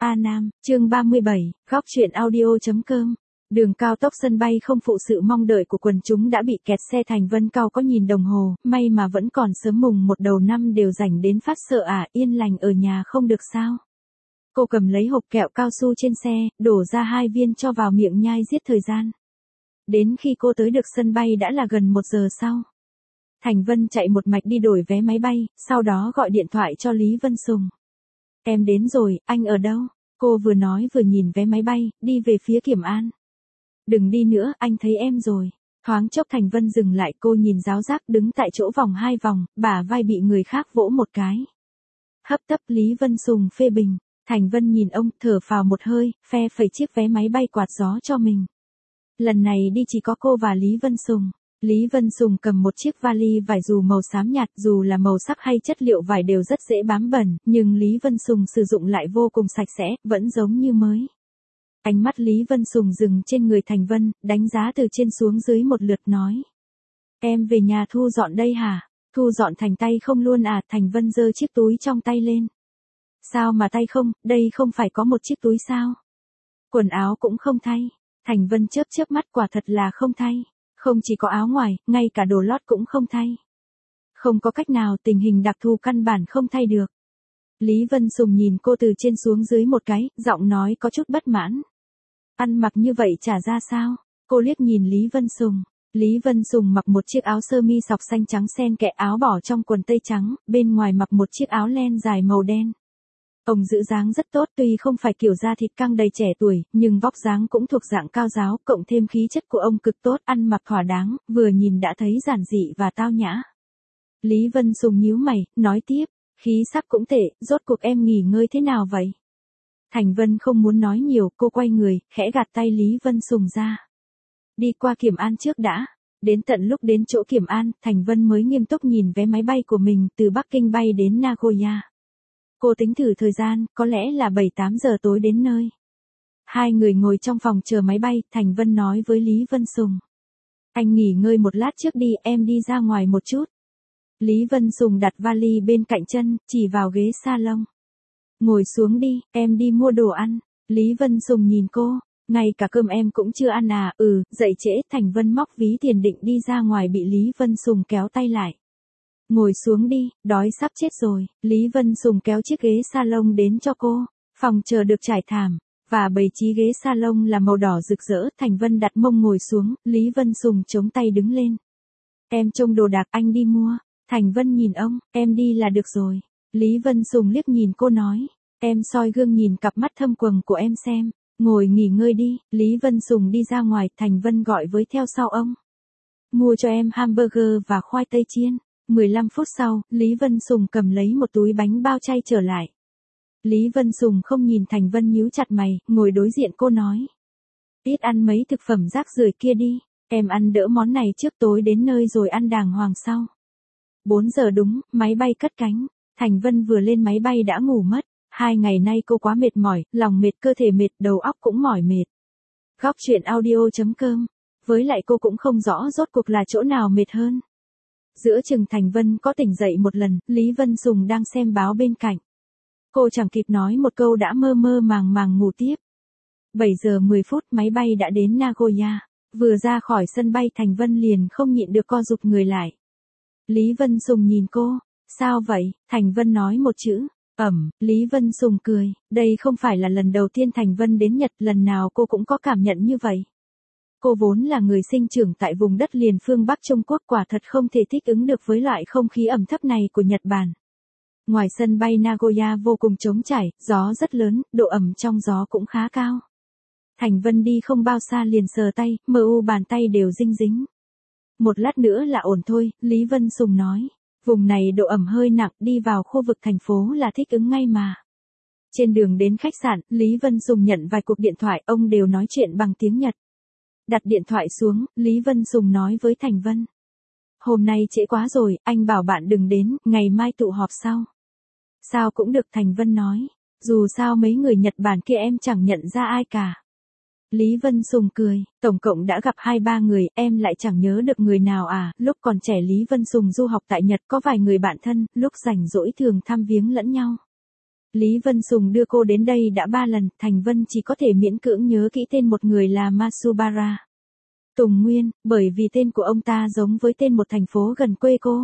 A Nam, chương 37, góc truyện audio.com. Đường cao tốc sân bay không phụ sự mong đợi của quần chúng đã bị kẹt xe. Thành Vân Cao có nhìn đồng hồ, may mà vẫn còn sớm, mùng 1 đầu năm đều rảnh đến phát sợ à, yên lành ở nhà không được sao. Cô cầm lấy hộp kẹo cao su trên xe, đổ ra 2 viên cho vào miệng nhai giết thời gian. Đến khi cô tới được sân bay đã là gần 1 giờ sau. Thành Vân chạy một mạch đi đổi vé máy bay, sau đó gọi điện thoại cho Lý Vân Sùng. Em đến rồi, anh ở đâu? Cô vừa nói vừa nhìn vé máy bay, đi về phía Kiểm An. Đừng đi nữa, anh thấy em rồi. Thoáng chốc Thành Vân dừng lại, cô nhìn giáo giác đứng tại chỗ vòng 2 vòng, bả vai bị người khác vỗ một cái. Hấp tấp. Lý Vân Sùng phê bình. Thành Vân nhìn ông, thở phào một hơi, phe phẩy chiếc vé máy bay quạt gió cho mình. Lần này đi chỉ có cô và Lý Vân Sùng. Lý Vân Sùng cầm một chiếc vali vải dù màu xám nhạt, dù là màu sắc hay chất liệu vải đều rất dễ bám bẩn, nhưng Lý Vân Sùng sử dụng lại vô cùng sạch sẽ, vẫn giống như mới. Ánh mắt Lý Vân Sùng dừng trên người Thành Vân, đánh giá từ trên xuống dưới một lượt nói. Em về nhà thu dọn đây hả? Thu dọn thành tay không luôn à? Thành Vân giơ chiếc túi trong tay lên. Sao mà tay không, đây không phải có một chiếc túi sao? Quần áo cũng không thay. Thành Vân chớp chớp mắt, quả thật là không thay. Không chỉ có áo ngoài, ngay cả đồ lót cũng không thay. Không có cách nào, tình hình đặc thù căn bản không thay được. Lý Vân Sùng nhìn cô từ trên xuống dưới một cái, giọng nói có chút bất mãn. Ăn mặc như vậy chả ra sao? Cô liếc nhìn Lý Vân Sùng. Lý Vân Sùng mặc một chiếc áo sơ mi sọc xanh trắng xen kẽ, áo bỏ trong quần tây trắng, bên ngoài mặc một chiếc áo len dài màu đen. Ông giữ dáng rất tốt, tuy không phải kiểu da thịt căng đầy trẻ tuổi, nhưng vóc dáng cũng thuộc dạng cao giáo, cộng thêm khí chất của ông cực tốt, ăn mặc thỏa đáng, vừa nhìn đã thấy giản dị và tao nhã. Lý Vân Sùng nhíu mày, nói tiếp, khí sắc cũng tệ, rốt cuộc em nghỉ ngơi thế nào vậy? Thành Vân không muốn nói nhiều, cô quay người, khẽ gạt tay Lý Vân Sùng ra. Đi qua Kiểm An trước đã. Đến tận lúc đến chỗ Kiểm An, Thành Vân mới nghiêm túc nhìn vé máy bay của mình, từ Bắc Kinh bay đến Nagoya. Cô tính thử thời gian, có lẽ là 7-8 giờ tối đến nơi. Hai người ngồi trong phòng chờ máy bay, Thành Vân nói với Lý Vân Sùng. Anh nghỉ ngơi một lát trước đi, em đi ra ngoài một chút. Lý Vân Sùng đặt vali bên cạnh chân, chỉ vào ghế salon. Ngồi xuống đi, em đi mua đồ ăn. Lý Vân Sùng nhìn cô, ngay cả cơm em cũng chưa ăn à? Dậy trễ. Thành Vân móc ví tiền định đi ra ngoài, bị Lý Vân Sùng kéo tay lại. Ngồi xuống đi, đói sắp chết rồi. Lý Vân Sùng kéo chiếc ghế salon đến cho cô. Phòng chờ được trải thảm, và bày trí ghế salon là màu đỏ rực rỡ. Thành Vân đặt mông ngồi xuống, Lý Vân Sùng chống tay đứng lên. Em trông đồ đạc, anh đi mua. Thành Vân nhìn ông, em đi là được rồi. Lý Vân Sùng liếc nhìn cô nói, em soi gương nhìn cặp mắt thâm quầng của em xem, ngồi nghỉ ngơi đi. Lý Vân Sùng đi ra ngoài, Thành Vân gọi với theo sau ông. Mua cho em hamburger và khoai tây chiên. 15 phút sau, Lý Vân Sùng cầm lấy một túi bánh bao chay trở lại. Lý Vân Sùng không nhìn Thành Vân, nhíu chặt mày, ngồi đối diện cô nói. Ít ăn mấy thực phẩm rác rưởi kia đi, em ăn đỡ món này trước, tối đến nơi rồi ăn đàng hoàng sau. 4 giờ đúng, máy bay cất cánh. Thành Vân vừa lên máy bay đã ngủ mất. 2 ngày nay cô quá mệt mỏi, lòng mệt, cơ thể mệt, đầu óc cũng mỏi mệt. Góc truyện audio.com. Với lại cô cũng không rõ rốt cuộc là chỗ nào mệt hơn. Giữa chừng Thành Vân có tỉnh dậy một lần, Lý Vân Sùng đang xem báo bên cạnh. Cô chẳng kịp nói một câu đã mơ mơ màng màng ngủ tiếp. 7 giờ 10 phút máy bay đã đến Nagoya. Vừa ra khỏi sân bay Thành Vân liền không nhịn được co rụt người lại. Lý Vân Sùng nhìn cô. Sao vậy? Thành Vân nói một chữ. Lý Vân Sùng cười. Đây không phải là lần đầu tiên Thành Vân đến Nhật, lần nào cô cũng có cảm nhận như vậy. Cô vốn là người sinh trưởng tại vùng đất liền phương Bắc Trung Quốc, quả thật không thể thích ứng được với loại không khí ẩm thấp này của Nhật Bản. Ngoài sân bay Nagoya vô cùng trống trải, gió rất lớn, độ ẩm trong gió cũng khá cao. Thành Vân đi không bao xa liền sờ tay, bàn tay đều dinh dính. Một lát nữa là ổn thôi, Lý Vân Sùng nói. Vùng này độ ẩm hơi nặng, đi vào khu vực thành phố là thích ứng ngay mà. Trên đường đến khách sạn, Lý Vân Sùng nhận vài cuộc điện thoại, ông đều nói chuyện bằng tiếng Nhật. Đặt điện thoại xuống, Lý Vân Sùng nói với Thành Vân. Hôm nay trễ quá rồi, anh bảo bạn đừng đến, ngày mai tụ họp sau. Sao cũng được, Thành Vân nói. Dù sao mấy người Nhật Bản kia em chẳng nhận ra ai cả. Lý Vân Sùng cười, tổng cộng đã gặp 2-3 người, em lại chẳng nhớ được người nào à? Lúc còn trẻ Lý Vân Sùng du học tại Nhật có vài người bạn thân, lúc rảnh rỗi thường thăm viếng lẫn nhau. Lý Vân Sùng đưa cô đến đây đã 3 lần, Thành Vân chỉ có thể miễn cưỡng nhớ kỹ tên một người là Masubara Tùng Nguyên, bởi vì tên của ông ta giống với tên một thành phố gần quê cô.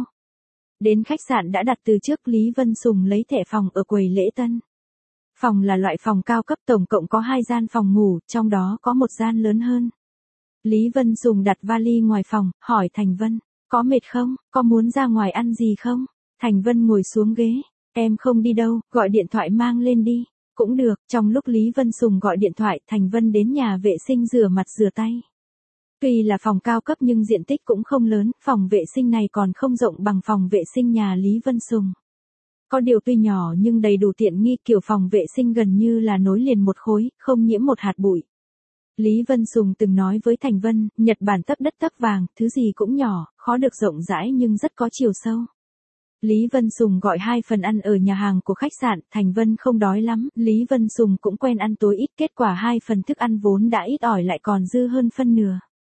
Đến khách sạn đã đặt từ trước, Lý Vân Sùng lấy thẻ phòng ở quầy lễ tân. Phòng là loại phòng cao cấp, tổng cộng có 2 gian phòng ngủ, trong đó có một gian lớn hơn. Lý Vân Sùng đặt vali ngoài phòng, hỏi Thành Vân, có mệt không, có muốn ra ngoài ăn gì không? Thành Vân ngồi xuống ghế, em không đi đâu, gọi điện thoại mang lên đi. Cũng được, trong lúc Lý Vân Sùng gọi điện thoại, Thành Vân đến nhà vệ sinh rửa mặt rửa tay. Tuy là phòng cao cấp nhưng diện tích cũng không lớn, phòng vệ sinh này còn không rộng bằng phòng vệ sinh nhà Lý Vân Sùng. Có điều tuy nhỏ nhưng đầy đủ tiện nghi, kiểu phòng vệ sinh gần như là nối liền một khối, không nhiễm một hạt bụi. Lý Vân Sùng từng nói với Thành Vân, Nhật Bản tấc đất tấc vàng, thứ gì cũng nhỏ, khó được rộng rãi nhưng rất có chiều sâu. Lý Vân Sùng gọi 2 phần ăn ở nhà hàng của khách sạn, Thành Vân không đói lắm, Lý Vân Sùng cũng quen ăn tối ít, kết quả 2 phần thức ăn vốn đã ít ỏi lại còn dư hơn phân nửa.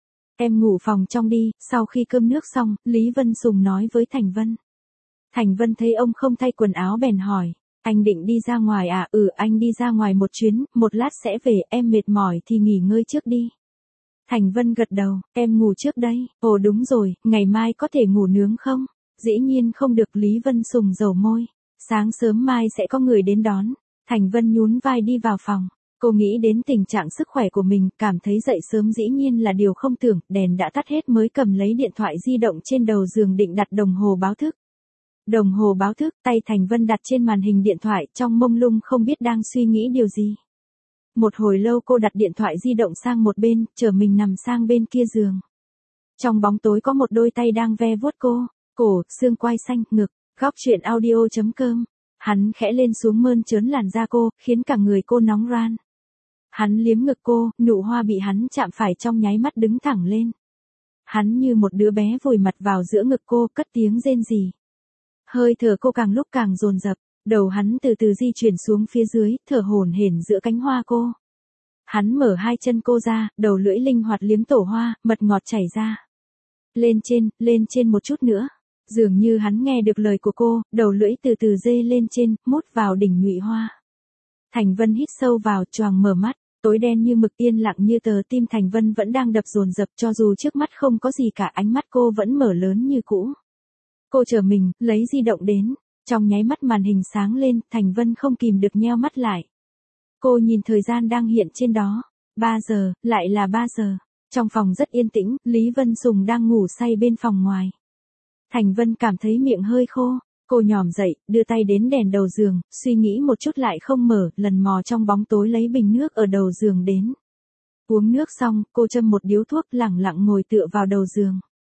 Em ngủ phòng trong đi, sau khi cơm nước xong, Lý Vân Sùng nói với Thành Vân. Thành Vân thấy ông không thay quần áo bèn hỏi, anh định đi ra ngoài à? Ừ, anh đi ra ngoài một chuyến, một lát sẽ về, em mệt mỏi thì nghỉ ngơi trước đi. Thành Vân gật đầu, em ngủ trước đây. Ồ đúng rồi, ngày mai có thể ngủ nướng không? Dĩ nhiên không được, Lý Vân Sùng dầu môi. Sáng sớm mai sẽ có người đến đón. Thành Vân nhún vai đi vào phòng. Cô nghĩ đến tình trạng sức khỏe của mình, cảm thấy dậy sớm dĩ nhiên là điều không tưởng, đèn đã tắt hết mới cầm lấy điện thoại di động trên đầu giường định đặt đồng hồ báo thức. Đồng hồ báo thức, tay Thành Vân đặt trên màn hình điện thoại, trong mông lung không biết đang suy nghĩ điều gì. Một hồi lâu cô đặt điện thoại di động sang một bên, chờ mình nằm sang bên kia giường. Trong bóng tối có một đôi tay đang ve vuốt cô, cổ, xương quai xanh, ngực. Góc truyện audio.com. Hắn khẽ lên xuống mơn trớn làn da cô, khiến cả người cô nóng ran. Hắn liếm ngực cô, nụ hoa bị hắn chạm phải trong nháy mắt đứng thẳng lên. Hắn như một đứa bé vùi mặt vào giữa ngực cô, cất tiếng rên rỉ. Hơi thở cô càng lúc càng dồn dập, đầu hắn từ từ di chuyển xuống phía dưới, thở hổn hển giữa cánh hoa cô. Hắn mở 2 chân cô ra, đầu lưỡi linh hoạt liếm tổ hoa, mật ngọt chảy ra. Lên trên một chút nữa. Dường như hắn nghe được lời của cô, đầu lưỡi từ từ dê lên trên, mút vào đỉnh nhụy hoa. Thành Vân hít sâu vào, choàng mở mắt, tối đen như mực, yên lặng như tờ, tim Thành Vân vẫn đang đập dồn dập, cho dù trước mắt không có gì cả, ánh mắt cô vẫn mở lớn như cũ. Cô chờ mình, lấy di động đến, trong nháy mắt màn hình sáng lên, Thành Vân không kìm được nheo mắt lại. Cô nhìn thời gian đang hiện trên đó, 3 giờ, lại là 3 giờ. Trong phòng rất yên tĩnh, Lý Vân Sùng đang ngủ say bên phòng ngoài. Thành Vân cảm thấy miệng hơi khô, cô nhòm dậy, đưa tay đến đèn đầu giường, suy nghĩ một chút lại không mở, lần mò trong bóng tối lấy bình nước ở đầu giường đến. Uống nước xong, cô châm một điếu thuốc, lẳng lặng ngồi tựa vào đầu giường.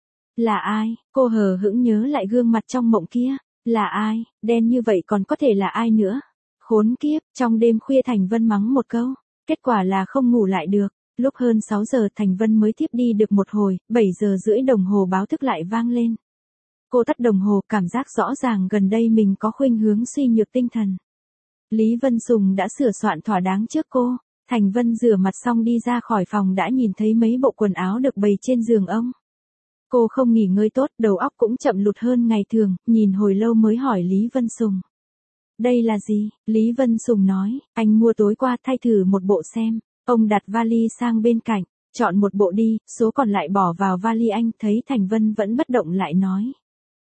Là ai? Cô hờ hững nhớ lại gương mặt trong mộng kia. Là ai? Đen như vậy còn có thể là ai nữa? Khốn kiếp, trong đêm khuya Thành Vân mắng một câu. Kết quả là không ngủ lại được. Lúc hơn 6 giờ Thành Vân mới thiếp đi được một hồi, 7 giờ rưỡi đồng hồ báo thức lại vang lên. Cô tắt đồng hồ, cảm giác rõ ràng gần đây mình có khuynh hướng suy nhược tinh thần. Lý Vân Sùng đã sửa soạn thỏa đáng trước cô. Thành Vân rửa mặt xong đi ra khỏi phòng đã nhìn thấy mấy bộ quần áo được bày trên giường ông. Cô không nghỉ ngơi tốt, đầu óc cũng chậm lụt hơn ngày thường, nhìn hồi lâu mới hỏi Lý Vân Sùng. Đây là gì? Lý Vân Sùng nói, anh mua tối qua, thay thử một bộ xem. Ông đặt vali sang bên cạnh, chọn một bộ đi, số còn lại bỏ vào vali anh. Thấy Thành Vân vẫn bất động lại nói.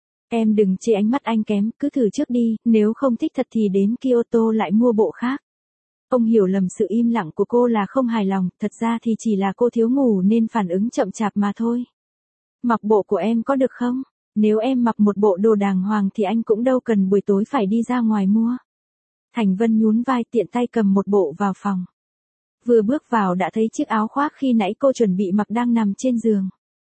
Em đừng chê ánh mắt anh kém, cứ thử trước đi, nếu không thích thật thì đến Kyoto lại mua bộ khác. Ông hiểu lầm sự im lặng của cô là không hài lòng, thật ra thì chỉ là cô thiếu ngủ nên phản ứng chậm chạp mà thôi. Mặc bộ của em có được không? Nếu em mặc một bộ đồ đàng hoàng thì anh cũng đâu cần buổi tối phải đi ra ngoài mua. Thành Vân nhún vai, tiện tay cầm một bộ vào phòng. Vừa bước vào đã thấy chiếc áo khoác khi nãy cô chuẩn bị mặc đang nằm trên giường.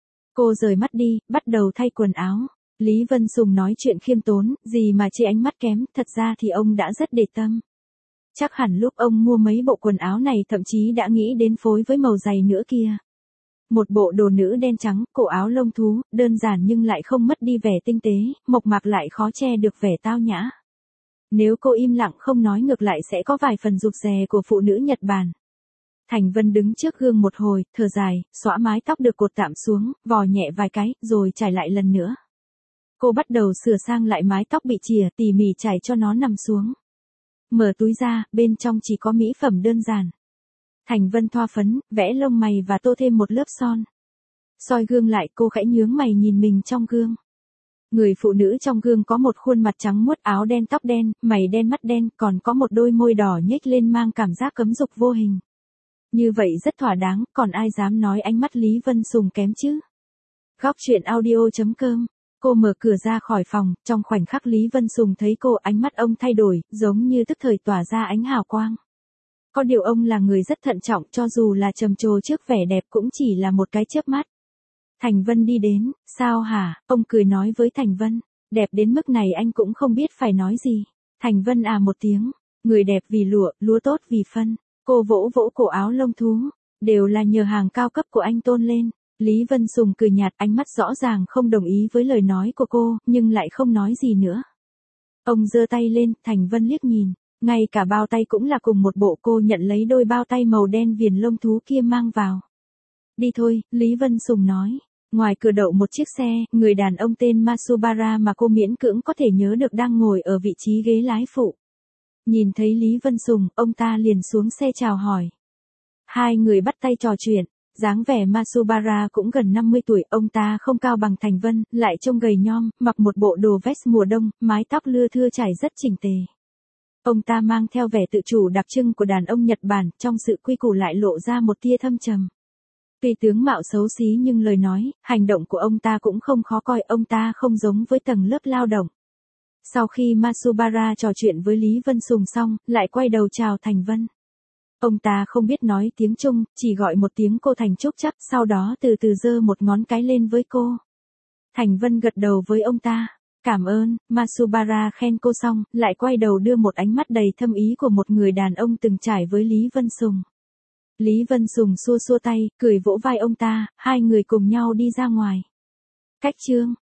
Cô rời mắt đi, bắt đầu thay quần áo. Lý Vân Sùng nói chuyện khiêm tốn, gì mà chê ánh mắt kém, thật ra thì ông đã rất để tâm. Chắc hẳn lúc ông mua mấy bộ quần áo này thậm chí đã nghĩ đến phối với màu giày nữa kia. Một bộ đồ nữ đen trắng, cổ áo lông thú, đơn giản nhưng lại không mất đi vẻ tinh tế, mộc mạc lại khó che được vẻ tao nhã. Nếu cô im lặng không nói ngược lại sẽ có vài phần rụt rè của phụ nữ Nhật Bản. Thành Vân đứng trước gương một hồi, thở dài, xõa mái tóc được cột tạm xuống, vò nhẹ vài cái, rồi trải lại lần nữa. Cô bắt đầu sửa sang lại mái tóc bị chìa, tỉ mỉ chải cho nó nằm xuống. mở túi ra, bên trong chỉ có mỹ phẩm đơn giản. Thành Vân thoa phấn, vẽ lông mày và tô thêm một lớp son. Soi gương lại, cô khẽ nhướng mày nhìn mình trong gương. Người phụ nữ trong gương có một khuôn mặt trắng muốt, áo đen tóc đen, mày đen mắt đen, còn có một đôi môi đỏ nhếch lên mang cảm giác cấm dục vô hình. Như vậy rất thỏa đáng, còn ai dám nói ánh mắt Lý Vân Sùng kém chứ? Góc truyện audio.com. Cô mở cửa ra khỏi phòng, trong khoảnh khắc Lý Vân Sùng thấy cô, ánh mắt ông thay đổi, giống như tức thời tỏa ra ánh hào quang. Có điều ông là người rất thận trọng, cho dù là trầm trồ trước vẻ đẹp cũng chỉ là một cái chớp mắt. Thành Vân đi đến, sao hả, ông cười nói với Thành Vân, đẹp đến mức này anh cũng không biết phải nói gì. Thành Vân à một tiếng, người đẹp vì lụa, lúa tốt vì phân, cô vỗ vỗ cổ áo lông thú, đều là nhờ hàng cao cấp của anh tôn lên. Lý Vân Sùng cười nhạt, ánh mắt rõ ràng không đồng ý với lời nói của cô, nhưng lại không nói gì nữa. Ông giơ tay lên, Thành Vân liếc nhìn, ngay cả bao tay cũng là cùng một bộ, cô nhận lấy đôi bao tay màu đen viền lông thú kia mang vào. Đi thôi, Lý Vân Sùng nói. Ngoài cửa đậu một chiếc xe, người đàn ông tên Masubara mà cô miễn cưỡng có thể nhớ được đang ngồi ở vị trí ghế lái phụ. Nhìn thấy Lý Vân Sùng, ông ta liền xuống xe chào hỏi. Hai người bắt tay trò chuyện, dáng vẻ Masubara cũng gần 50 tuổi, ông ta không cao bằng Thành Vân, lại trông gầy nhom, mặc một bộ đồ vest mùa đông, mái tóc lưa thưa trải rất chỉnh tề. Ông ta mang theo vẻ tự chủ đặc trưng của đàn ông Nhật Bản, trong sự quy củ lại lộ ra một tia thâm trầm. Tuy tướng mạo xấu xí nhưng lời nói, hành động của ông ta cũng không khó coi, ông ta không giống với tầng lớp lao động. Sau khi Masubara trò chuyện với Lý Vân Sùng xong, lại quay đầu chào Thành Vân. Ông ta không biết nói tiếng Trung, chỉ gọi một tiếng cô Thành Trúc chắc, sau đó từ từ giơ một ngón cái lên với cô. Thành Vân gật đầu với ông ta. Cảm ơn, Masubara khen cô xong, lại quay đầu đưa một ánh mắt đầy thâm ý của một người đàn ông từng trải với Lý Vân Sùng. Lý Vân Sùng xua xua tay, cười vỗ vai ông ta, hai người cùng nhau đi ra ngoài. Cách chương